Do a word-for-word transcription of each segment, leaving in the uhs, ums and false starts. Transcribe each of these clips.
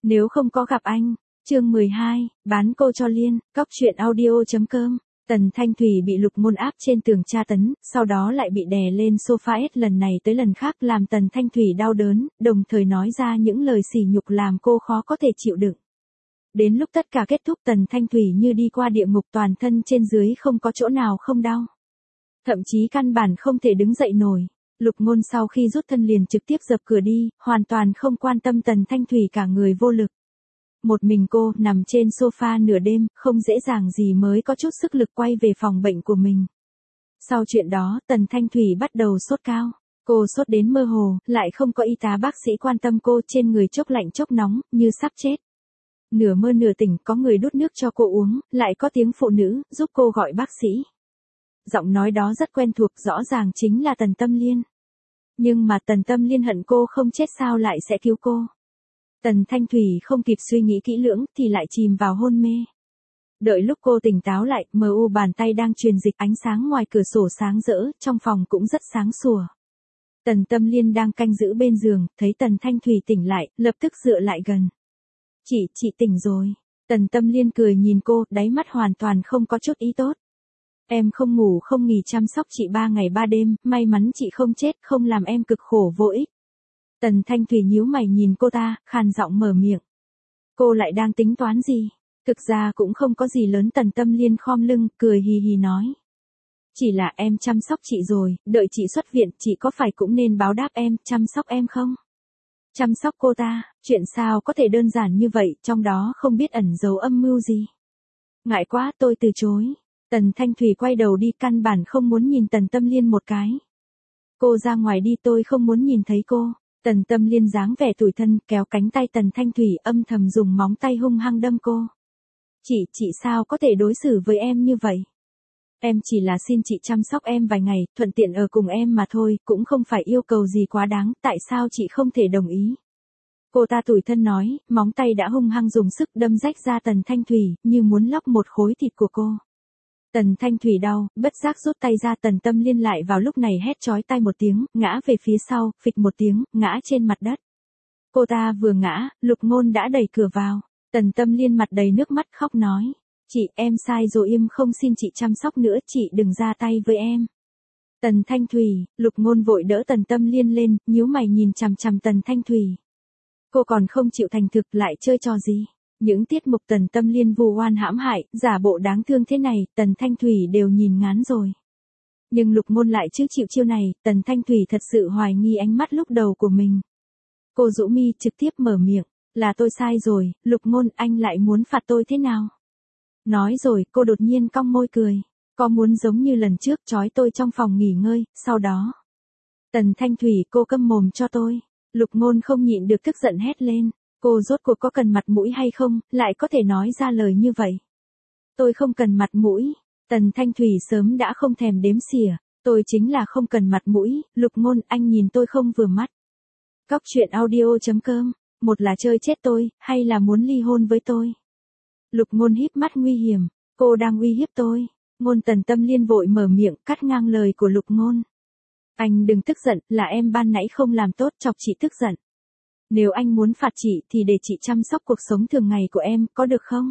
Nếu không có gặp anh, chương mười hai, bán cô cho Liên, cóc truyện audio.com. Tần Thanh Thủy bị Lục Ngôn áp trên tường tra tấn, sau đó lại bị đè lên sofa hết lần này tới lần khác làm Tần Thanh Thủy đau đớn, đồng thời nói ra những lời sỉ nhục làm cô khó có thể chịu đựng. Đến lúc tất cả kết thúc Tần Thanh Thủy như đi qua địa ngục, toàn thân trên dưới không có chỗ nào không đau. Thậm chí căn bản không thể đứng dậy nổi. Lục Ngôn sau khi rút thân liền trực tiếp dập cửa đi, hoàn toàn không quan tâm Tần Thanh Thủy cả người vô lực. Một mình cô nằm trên sofa nửa đêm, không dễ dàng gì mới có chút sức lực quay về phòng bệnh của mình. Sau chuyện đó, Tần Thanh Thủy bắt đầu sốt cao. Cô sốt đến mơ hồ, lại không có y tá bác sĩ quan tâm cô, trên người chốc lạnh chốc nóng, như sắp chết. Nửa mơ nửa tỉnh, có người đút nước cho cô uống, lại có tiếng phụ nữ giúp cô gọi bác sĩ. Giọng nói đó rất quen thuộc, rõ ràng chính là Tần Tâm Liên. Nhưng mà Tần Tâm Liên hận cô không chết sao lại sẽ cứu cô. Tần Thanh Thủy không kịp suy nghĩ kỹ lưỡng thì lại chìm vào hôn mê. Đợi lúc cô tỉnh táo lại, mờ u bàn tay đang truyền dịch, ánh sáng ngoài cửa sổ sáng rỡ, trong phòng cũng rất sáng sủa. Tần Tâm Liên đang canh giữ bên giường, thấy Tần Thanh Thủy tỉnh lại, lập tức dựa lại gần. Chị, chị tỉnh rồi. Tần Tâm Liên cười nhìn cô, đáy mắt hoàn toàn không có chút ý tốt. Em không ngủ không nghỉ chăm sóc chị ba ngày ba đêm, may mắn chị không chết, không làm em cực khổ vô ích. Tần Thanh Thủy nhíu mày nhìn cô ta, khàn giọng mở miệng. Cô lại đang tính toán gì? Thực ra cũng không có gì lớn. Tần Tâm Liên khom lưng, cười hì hì nói. Chỉ là em chăm sóc chị rồi, đợi chị xuất viện, chị có phải cũng nên báo đáp em, chăm sóc em không? Chăm sóc cô ta, chuyện sao có thể đơn giản như vậy, trong đó không biết ẩn giấu âm mưu gì. Ngại quá, tôi từ chối. Tần Thanh Thủy quay đầu đi, căn bản không muốn nhìn Tần Tâm Liên một cái. Cô ra ngoài đi, tôi không muốn nhìn thấy cô. Tần Tâm Liên dáng vẻ tủi thân, kéo cánh tay Tần Thanh Thủy, âm thầm dùng móng tay hung hăng đâm cô. Chị, chị sao có thể đối xử với em như vậy? Em chỉ là xin chị chăm sóc em vài ngày, thuận tiện ở cùng em mà thôi, cũng không phải yêu cầu gì quá đáng, tại sao chị không thể đồng ý? Cô ta tủi thân nói, móng tay đã hung hăng dùng sức đâm rách ra Tần Thanh Thủy, như muốn lóc một khối thịt của cô. Tần Thanh Thủy đau, bất giác rút tay ra. Tần Tâm Liên lại vào lúc này hét chói tai một tiếng, ngã về phía sau, phịch một tiếng, ngã trên mặt đất. Cô ta vừa ngã, Lục Ngôn đã đẩy cửa vào. Tần Tâm Liên mặt đầy nước mắt khóc nói. Chị, em sai rồi, im không xin chị chăm sóc nữa, chị đừng ra tay với em. Tần Thanh Thủy, Lục Ngôn vội đỡ Tần Tâm Liên lên, nhíu mày nhìn chằm chằm Tần Thanh Thủy. Cô còn không chịu thành thực, lại chơi trò gì? Những tiết mục Tần Tâm Liên vu oan hãm hại, giả bộ đáng thương thế này, Tần Thanh Thủy đều nhìn ngán rồi. Nhưng Lục Ngôn lại chứ chịu chiêu này, Tần Thanh Thủy thật sự hoài nghi ánh mắt lúc đầu của mình. Cô rũ mi trực tiếp mở miệng, là tôi sai rồi, Lục Ngôn, anh lại muốn phạt tôi thế nào? Nói rồi, cô đột nhiên cong môi cười, có muốn giống như lần trước trói tôi trong phòng nghỉ ngơi, sau đó. Tần Thanh Thủy, cô câm mồm cho tôi. Lục Ngôn không nhịn được tức giận hét lên. Cô rốt cuộc có cần mặt mũi hay không, lại có thể nói ra lời như vậy? Tôi không cần mặt mũi. Tần Thanh Thủy sớm đã không thèm đếm xỉa. Tôi chính là không cần mặt mũi. Lục Ngôn, anh nhìn tôi không vừa mắt. Cóc truyện audio.com. Một là chơi chết tôi, hay là muốn ly hôn với tôi? Lục Ngôn híp mắt nguy hiểm. Cô đang uy hiếp tôi. Ngôn. Tần Tâm Liên vội mở miệng cắt ngang lời của Lục Ngôn. Anh đừng tức giận, là em ban nãy không làm tốt chọc chị tức giận. Nếu anh muốn phạt chị thì để chị chăm sóc cuộc sống thường ngày của em, có được không?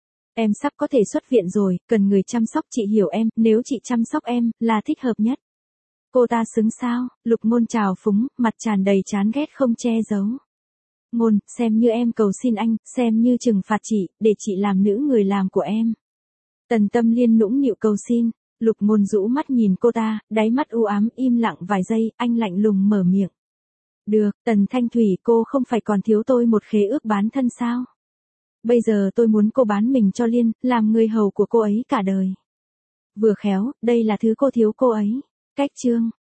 Em sắp có thể xuất viện rồi, cần người chăm sóc, chị hiểu em, nếu chị chăm sóc em, là thích hợp nhất. Cô ta xứng sao? Lục Ngôn trào phúng, mặt tràn đầy chán ghét không che giấu. Ngôn, xem như em cầu xin anh, xem như trừng phạt chị, để chị làm nữ người làm của em. Tần Tâm Liên nũng nịu cầu xin. Lục Ngôn rũ mắt nhìn cô ta, đáy mắt u ám, im lặng vài giây, anh lạnh lùng mở miệng. Được, Tần Thanh Thủy, cô không phải còn thiếu tôi một khế ước bán thân sao? Bây giờ tôi muốn cô bán mình cho Liên, làm người hầu của cô ấy cả đời. Vừa khéo, đây là thứ cô thiếu cô ấy. Cách chương.